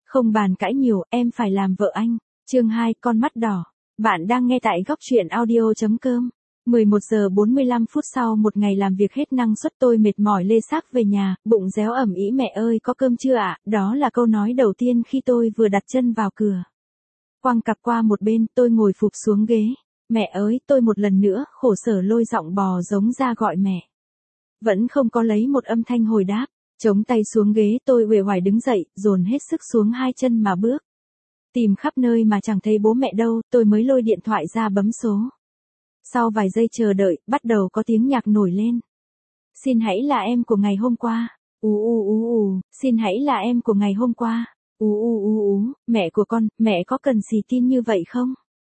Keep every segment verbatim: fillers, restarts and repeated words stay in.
Không bàn cãi nhiều, em phải làm vợ anh. Chương hai, con mắt đỏ. Bạn đang nghe tại góc truyện audio chấm com. mười một giờ bốn mươi lăm phút sau một ngày làm việc hết năng suất, tôi mệt mỏi lê xác về nhà, bụng réo ẩm ĩ. Mẹ ơi có cơm chưa ạ? Đó là câu nói đầu tiên khi tôi vừa đặt chân vào cửa. Quăng cặp qua một bên, tôi ngồi phụp xuống ghế. Mẹ ơi, tôi một lần nữa khổ sở lôi giọng bò giống ra gọi mẹ. Vẫn không có lấy một âm thanh hồi đáp. Chống tay xuống ghế, tôi uể oải đứng dậy, dồn hết sức xuống hai chân mà bước. Tìm khắp nơi mà chẳng thấy bố mẹ đâu, tôi mới lôi điện thoại ra bấm số. Sau vài giây chờ đợi, bắt đầu có tiếng nhạc nổi lên. Xin hãy là em của ngày hôm qua. Ú u ú ú, xin hãy là em của ngày hôm qua. Ú u ú ú, mẹ của con, mẹ có cần xì tin như vậy không?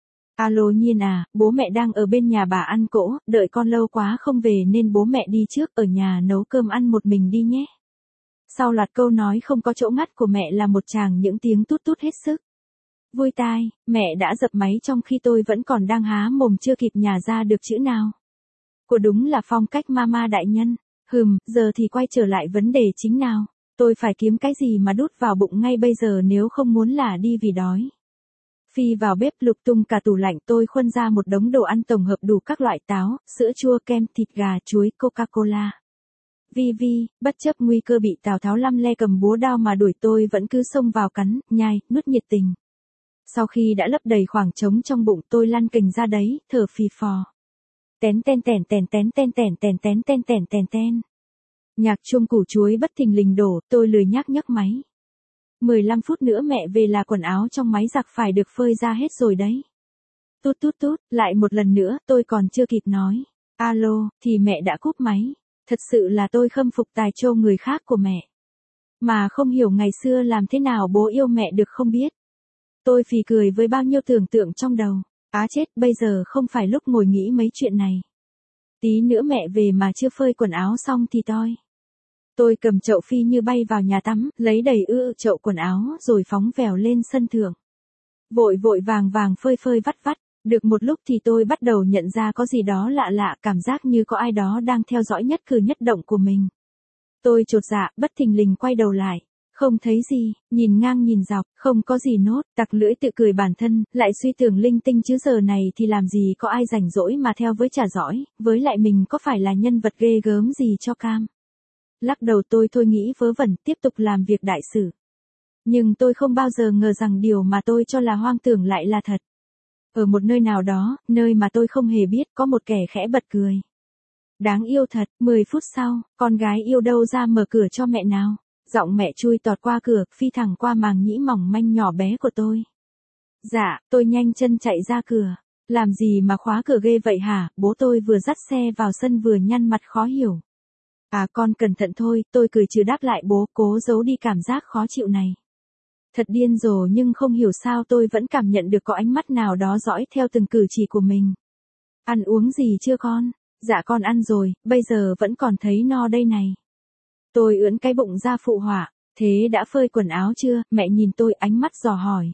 Alo Nhiên à, bố mẹ đang ở bên nhà bà ăn cỗ, đợi con lâu quá không về nên bố mẹ đi trước, ở nhà nấu cơm ăn một mình đi nhé. Sau loạt câu nói không có chỗ ngắt của mẹ là một tràng những tiếng tút tút hết sức vui tai. Mẹ đã dập máy trong khi tôi vẫn còn đang há mồm chưa kịp nhả ra được chữ nào. Của đúng là phong cách mama đại nhân. Hừm, giờ thì quay trở lại vấn đề chính nào. Tôi phải kiếm cái gì mà đút vào bụng ngay bây giờ nếu không muốn là đi vì đói. Phi vào bếp lục tung cả tủ lạnh, tôi khuân ra một đống đồ ăn tổng hợp đủ các loại táo, sữa chua, kem, thịt gà, chuối, Coca-Cola. Vi vi, bất chấp nguy cơ bị Tào Tháo lăm le cầm búa đao mà đuổi, tôi vẫn cứ xông vào cắn, nhai, nuốt nhiệt tình. Sau khi đã lấp đầy khoảng trống trong bụng, tôi lăn kình ra đấy, thở phì phò. Tén ten tèn tèn tén ten tèn tèn tén ten tèn tèn ten. Nhạc chuông củ chuối bất thình lình đổ, tôi lười nhác nhấc máy. mười lăm phút nữa mẹ về là quần áo trong máy giặt phải được phơi ra hết rồi đấy. Tút tút tút, lại một lần nữa, tôi còn chưa kịp nói alo, thì mẹ đã cúp máy. Thật sự là tôi khâm phục tài trô người khác của mẹ. Mà không hiểu ngày xưa làm thế nào bố yêu mẹ được không biết. Tôi phì cười với bao nhiêu tưởng tượng trong đầu. Á chết, bây giờ không phải lúc ngồi nghĩ mấy chuyện này. Tí nữa mẹ về mà chưa phơi quần áo xong thì toi. Tôi cầm chậu phi như bay vào nhà tắm, lấy đầy ư chậu quần áo rồi phóng vèo lên sân thượng. Vội vội vàng vàng phơi phơi vắt vắt. Được một lúc thì tôi bắt đầu nhận ra có gì đó lạ lạ, cảm giác như có ai đó đang theo dõi nhất cử nhất động của mình. Tôi chột dạ, bất thình lình quay đầu lại. Không thấy gì, nhìn ngang nhìn dọc, không có gì nốt, tặc lưỡi tự cười bản thân, lại suy tưởng linh tinh chứ giờ này thì làm gì có ai rảnh rỗi mà theo với trả dõi, với lại mình có phải là nhân vật ghê gớm gì cho cam. Lắc đầu tôi thôi nghĩ vớ vẩn, tiếp tục làm việc đại sự. Nhưng tôi không bao giờ ngờ rằng điều mà tôi cho là hoang tưởng lại là thật. Ở một nơi nào đó, nơi mà tôi không hề biết, có một kẻ khẽ bật cười. Đáng yêu thật. Mười phút sau, con gái yêu đâu ra mở cửa cho mẹ nào. Giọng mẹ chui tọt qua cửa, phi thẳng qua màng nhĩ mỏng manh nhỏ bé của tôi. Dạ, tôi nhanh chân chạy ra cửa. Làm gì mà khóa cửa ghê vậy hả? Bố tôi vừa dắt xe vào sân vừa nhăn mặt khó hiểu. À con cẩn thận thôi, tôi cười trừ đáp lại bố, cố giấu đi cảm giác khó chịu này. Thật điên rồ, nhưng không hiểu sao tôi vẫn cảm nhận được có ánh mắt nào đó dõi theo từng cử chỉ của mình. Ăn uống gì chưa con? Dạ con ăn rồi, bây giờ vẫn còn thấy no đây này. Tôi ưỡn cái bụng ra phụ họa. Thế đã phơi quần áo chưa? Mẹ nhìn tôi ánh mắt dò hỏi.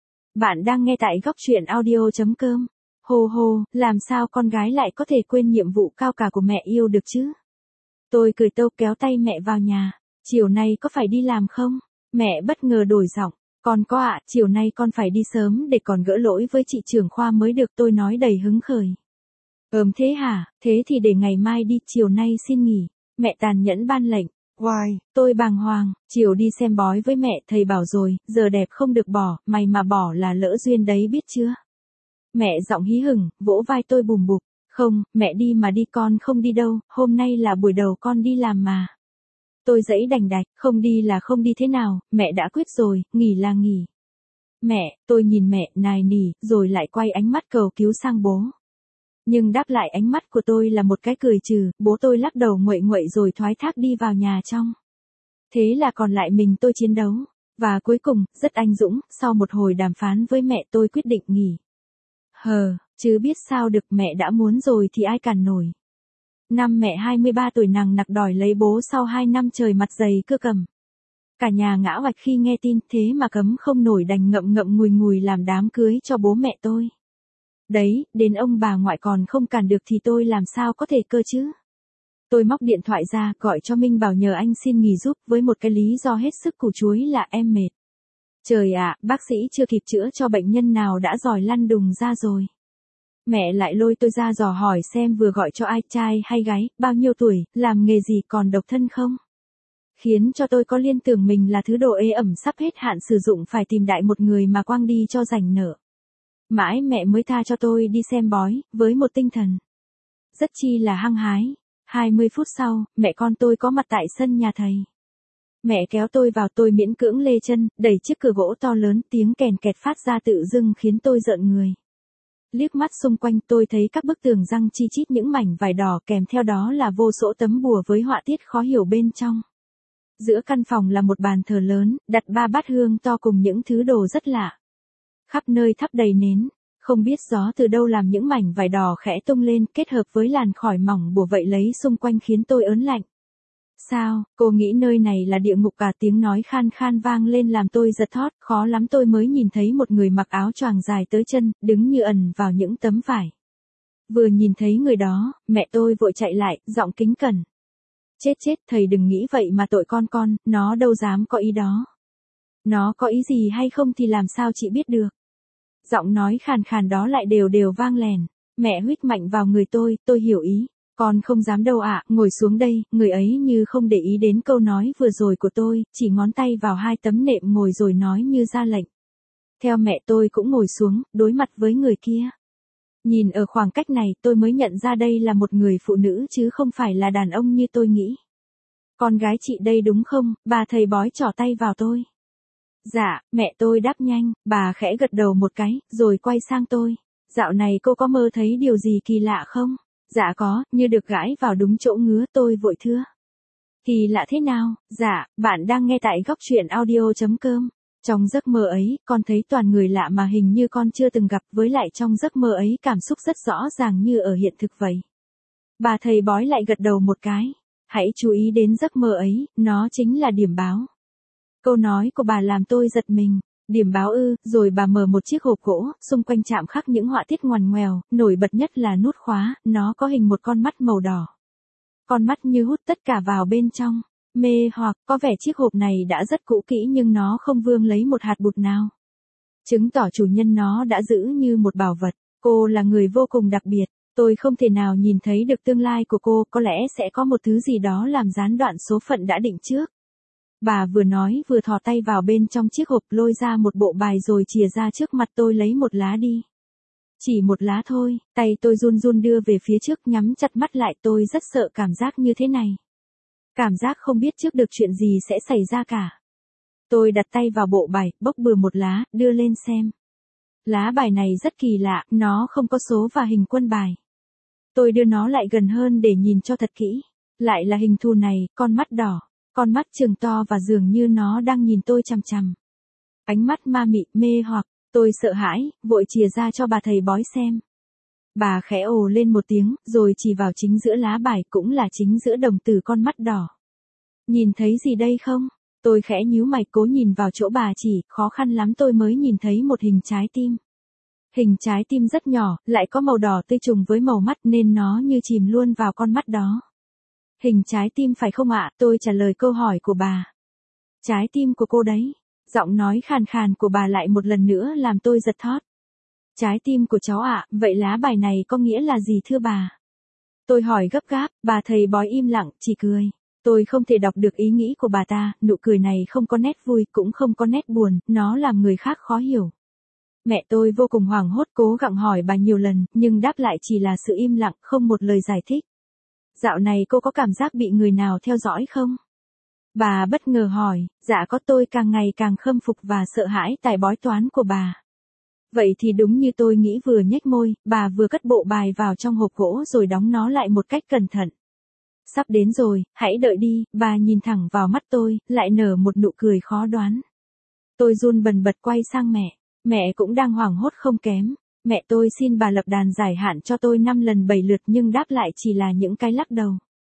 Bạn đang nghe tại góc truyện audio chấm com. Hô hô, làm sao con gái lại có thể quên nhiệm vụ cao cả của mẹ yêu được chứ? Tôi cười tâu kéo tay mẹ vào nhà. Chiều nay có phải đi làm không? Mẹ bất ngờ đổi giọng. Con có ạ, chiều nay con phải đi sớm để còn gỡ lỗi với chị trưởng khoa mới được, tôi nói đầy hứng khởi. Ừm thế hả, thế thì để ngày mai đi, chiều nay xin nghỉ. Mẹ tàn nhẫn ban lệnh. Why? Tôi bàng hoàng, chiều đi xem bói với mẹ, thầy bảo rồi, giờ đẹp không được bỏ, mày mà bỏ là lỡ duyên đấy biết chưa? Mẹ giọng hí hửng, vỗ vai tôi bùm bụp. Không, mẹ đi mà đi, con không đi đâu, hôm nay là buổi đầu con đi làm mà. Tôi giãy đành đạch, không đi là không đi thế nào, mẹ đã quyết rồi, nghỉ là nghỉ. Mẹ, tôi nhìn mẹ, nài nỉ, rồi lại quay ánh mắt cầu cứu sang bố. Nhưng đáp lại ánh mắt của tôi là một cái cười trừ, bố tôi lắc đầu nguậy nguậy rồi thoái thác đi vào nhà trong. Thế là còn lại mình tôi chiến đấu. Và cuối cùng, rất anh dũng, sau một hồi đàm phán với mẹ tôi quyết định nghỉ. Hờ, chứ biết sao được, mẹ đã muốn rồi thì ai cản nổi. Năm mẹ hai mươi ba tuổi nằng nặc đòi lấy bố sau hai năm trời mặt dày cưa cầm. Cả nhà ngã oạch khi nghe tin, thế mà cấm không nổi đành ngậm ngậm ngùi ngùi làm đám cưới cho bố mẹ tôi. Đấy, đến ông bà ngoại còn không cản được thì tôi làm sao có thể cơ chứ? Tôi móc điện thoại ra, gọi cho Minh bảo nhờ anh xin nghỉ giúp với một cái lý do hết sức củ chuối là em mệt. Trời ạ, bác sĩ chưa kịp chữa cho bệnh nhân nào đã giỏi lăn đùng ra rồi. Mẹ lại lôi tôi ra dò hỏi xem vừa gọi cho ai, trai hay gái, bao nhiêu tuổi, làm nghề gì, còn độc thân không. Khiến cho tôi có liên tưởng mình là thứ đồ ế ẩm sắp hết hạn sử dụng, phải tìm đại một người mà quăng đi cho rảnh nợ. Mãi mẹ mới tha cho tôi đi xem bói, với một tinh thần rất chi là hăng hái. hai mươi phút sau, mẹ con tôi có mặt tại sân nhà thầy. Mẹ kéo tôi vào, tôi miễn cưỡng lê chân, đẩy chiếc cửa gỗ to lớn, tiếng kèn kẹt phát ra tự dưng khiến tôi rợn người. Liếc mắt xung quanh tôi thấy các bức tường răng chi chít những mảnh vải đỏ, kèm theo đó là vô số tấm bùa với họa tiết khó hiểu bên trong. Giữa căn phòng là một bàn thờ lớn, đặt ba bát hương to cùng những thứ đồ rất lạ. Khắp nơi thắp đầy nến, không biết gió từ đâu làm những mảnh vải đỏ khẽ tung lên, kết hợp với làn khói mỏng bùa vậy lấy xung quanh khiến tôi ớn lạnh. Sao, cô nghĩ nơi này là địa ngục cả, tiếng nói khan khan vang lên làm tôi giật thót, khó lắm tôi mới nhìn thấy một người mặc áo choàng dài tới chân, đứng như ẩn vào những tấm vải. Vừa nhìn thấy người đó, mẹ tôi vội chạy lại, giọng kính cẩn. Chết chết, thầy đừng nghĩ vậy mà tội con con, nó đâu dám có ý đó. Nó có ý gì hay không thì làm sao chị biết được. Giọng nói khàn khàn đó lại đều đều vang lèn, mẹ huýt mạnh vào người tôi, tôi hiểu ý. Con không dám đâu ạ, ngồi xuống đây, người ấy như không để ý đến câu nói vừa rồi của tôi, chỉ ngón tay vào hai tấm nệm ngồi rồi nói như ra lệnh. Theo mẹ tôi cũng ngồi xuống, đối mặt với người kia. Nhìn ở khoảng cách này tôi mới nhận ra đây là một người phụ nữ chứ không phải là đàn ông như tôi nghĩ. Con gái chị đây đúng không, bà thầy bói trỏ tay vào tôi. Dạ, mẹ tôi đáp nhanh, bà khẽ gật đầu một cái, rồi quay sang tôi. Dạo này cô có mơ thấy điều gì kỳ lạ không? Dạ có, như được gãi vào đúng chỗ ngứa, tôi vội thưa. Kỳ lạ thế nào? Dạ, bạn đang nghe tại góc truyện audio chấm com. Trong giấc mơ ấy, con thấy toàn người lạ mà hình như con chưa từng gặp, với lại trong giấc mơ ấy cảm xúc rất rõ ràng như ở hiện thực vậy. Bà thầy bói lại gật đầu một cái. Hãy chú ý đến giấc mơ ấy, nó chính là điểm báo. Câu nói của bà làm tôi giật mình. Điểm báo ư, rồi bà mở một chiếc hộp gỗ, xung quanh chạm khắc những họa tiết ngoằn ngoèo, nổi bật nhất là nút khóa, nó có hình một con mắt màu đỏ. Con mắt như hút tất cả vào bên trong, mê hoặc, có vẻ chiếc hộp này đã rất cũ kỹ nhưng nó không vương lấy một hạt bụt nào. Chứng tỏ chủ nhân nó đã giữ như một bảo vật, cô là người vô cùng đặc biệt, tôi không thể nào nhìn thấy được tương lai của cô, có lẽ sẽ có một thứ gì đó làm gián đoạn số phận đã định trước. Bà vừa nói vừa thò tay vào bên trong chiếc hộp lôi ra một bộ bài rồi chìa ra trước mặt tôi lấy một lá đi. Chỉ một lá thôi, tay tôi run run đưa về phía trước nhắm chặt mắt lại, tôi rất sợ cảm giác như thế này. Cảm giác không biết trước được chuyện gì sẽ xảy ra cả. Tôi đặt tay vào bộ bài, bốc bừa một lá, đưa lên xem. Lá bài này rất kỳ lạ, nó không có số và hình quân bài. Tôi đưa nó lại gần hơn để nhìn cho thật kỹ. Lại là hình thù này, con mắt đỏ. Con mắt trừng to và dường như nó đang nhìn tôi chằm chằm. Ánh mắt ma mị, mê hoặc, tôi sợ hãi, vội chìa ra cho bà thầy bói xem. Bà khẽ ồ lên một tiếng, rồi chỉ vào chính giữa lá bài, cũng là chính giữa đồng tử con mắt đỏ. Nhìn thấy gì đây không? Tôi khẽ nhíu mày cố nhìn vào chỗ bà chỉ, khó khăn lắm tôi mới nhìn thấy một hình trái tim. Hình trái tim rất nhỏ, lại có màu đỏ tươi trùng với màu mắt nên nó như chìm luôn vào con mắt đó. Hình trái tim phải không ạ? Tôi trả lời câu hỏi của bà. Trái tim của cô đấy. Giọng nói khàn khàn của bà lại một lần nữa làm tôi giật thót. Trái tim của cháu ạ, vậy lá bài này có nghĩa là gì thưa bà? Tôi hỏi gấp gáp, bà thầy bói im lặng, chỉ cười. Tôi không thể đọc được ý nghĩ của bà ta, nụ cười này không có nét vui, cũng không có nét buồn, nó làm người khác khó hiểu. Mẹ tôi vô cùng hoảng hốt cố gắng hỏi bà nhiều lần, nhưng đáp lại chỉ là sự im lặng, không một lời giải thích. Dạo này cô có cảm giác bị người nào theo dõi không? Bà bất ngờ hỏi, dạ có, tôi càng ngày càng khâm phục và sợ hãi tài bói toán của bà. Vậy thì đúng như tôi nghĩ, vừa nhếch môi, bà vừa cất bộ bài vào trong hộp gỗ rồi đóng nó lại một cách cẩn thận. Sắp đến rồi, hãy đợi đi, bà nhìn thẳng vào mắt tôi, lại nở một nụ cười khó đoán. Tôi run bần bật quay sang mẹ, mẹ cũng đang hoảng hốt không kém. Mẹ tôi xin bà lập đàn giải hạn cho tôi năm lần bảy lượt nhưng đáp lại chỉ là những cái lắc đầu.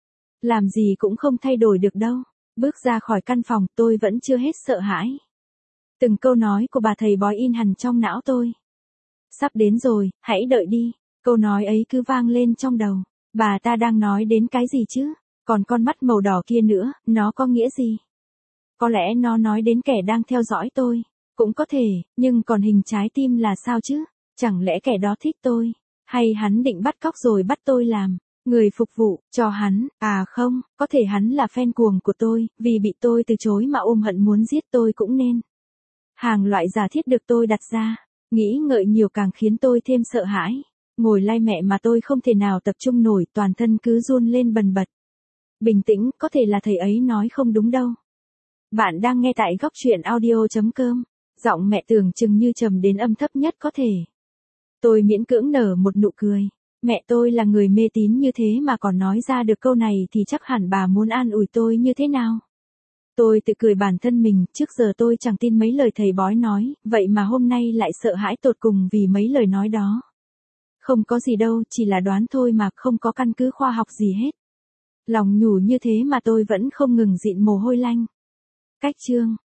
Làm gì cũng không thay đổi được đâu. Bước ra khỏi căn phòng tôi vẫn chưa hết sợ hãi. Từng câu nói của bà thầy bói in hẳn trong não tôi. Sắp đến rồi, hãy đợi đi. Câu nói ấy cứ vang lên trong đầu. Bà ta đang nói đến cái gì chứ? Còn con mắt màu đỏ kia nữa, nó có nghĩa gì? Có lẽ nó nói đến kẻ đang theo dõi tôi. Cũng có thể, nhưng còn hình trái tim là sao chứ? Chẳng lẽ kẻ đó thích tôi? Hay hắn định bắt cóc rồi bắt tôi làm người phục vụ cho hắn? À không, có thể hắn là fan cuồng của tôi, vì bị tôi từ chối mà ôm hận muốn giết tôi cũng nên. Hàng loại giả thiết được tôi đặt ra, nghĩ ngợi nhiều càng khiến tôi thêm sợ hãi. Ngồi lay mẹ mà tôi không thể nào tập trung nổi, toàn thân cứ run lên bần bật. Bình tĩnh, có thể là thầy ấy nói không đúng đâu. Bạn đang nghe tại góc truyện audio.com. Giọng mẹ tưởng chừng như trầm đến âm thấp nhất có thể. Tôi miễn cưỡng nở một nụ cười. Mẹ tôi là người mê tín như thế mà còn nói ra được câu này thì chắc hẳn bà muốn an ủi tôi như thế nào. Tôi tự cười bản thân mình, trước giờ tôi chẳng tin mấy lời thầy bói nói, vậy mà hôm nay lại sợ hãi tột cùng vì mấy lời nói đó. Không có gì đâu, chỉ là đoán thôi mà, không có căn cứ khoa học gì hết. Lòng nhủ như thế mà tôi vẫn không ngừng dịn mồ hôi lanh. Cách chương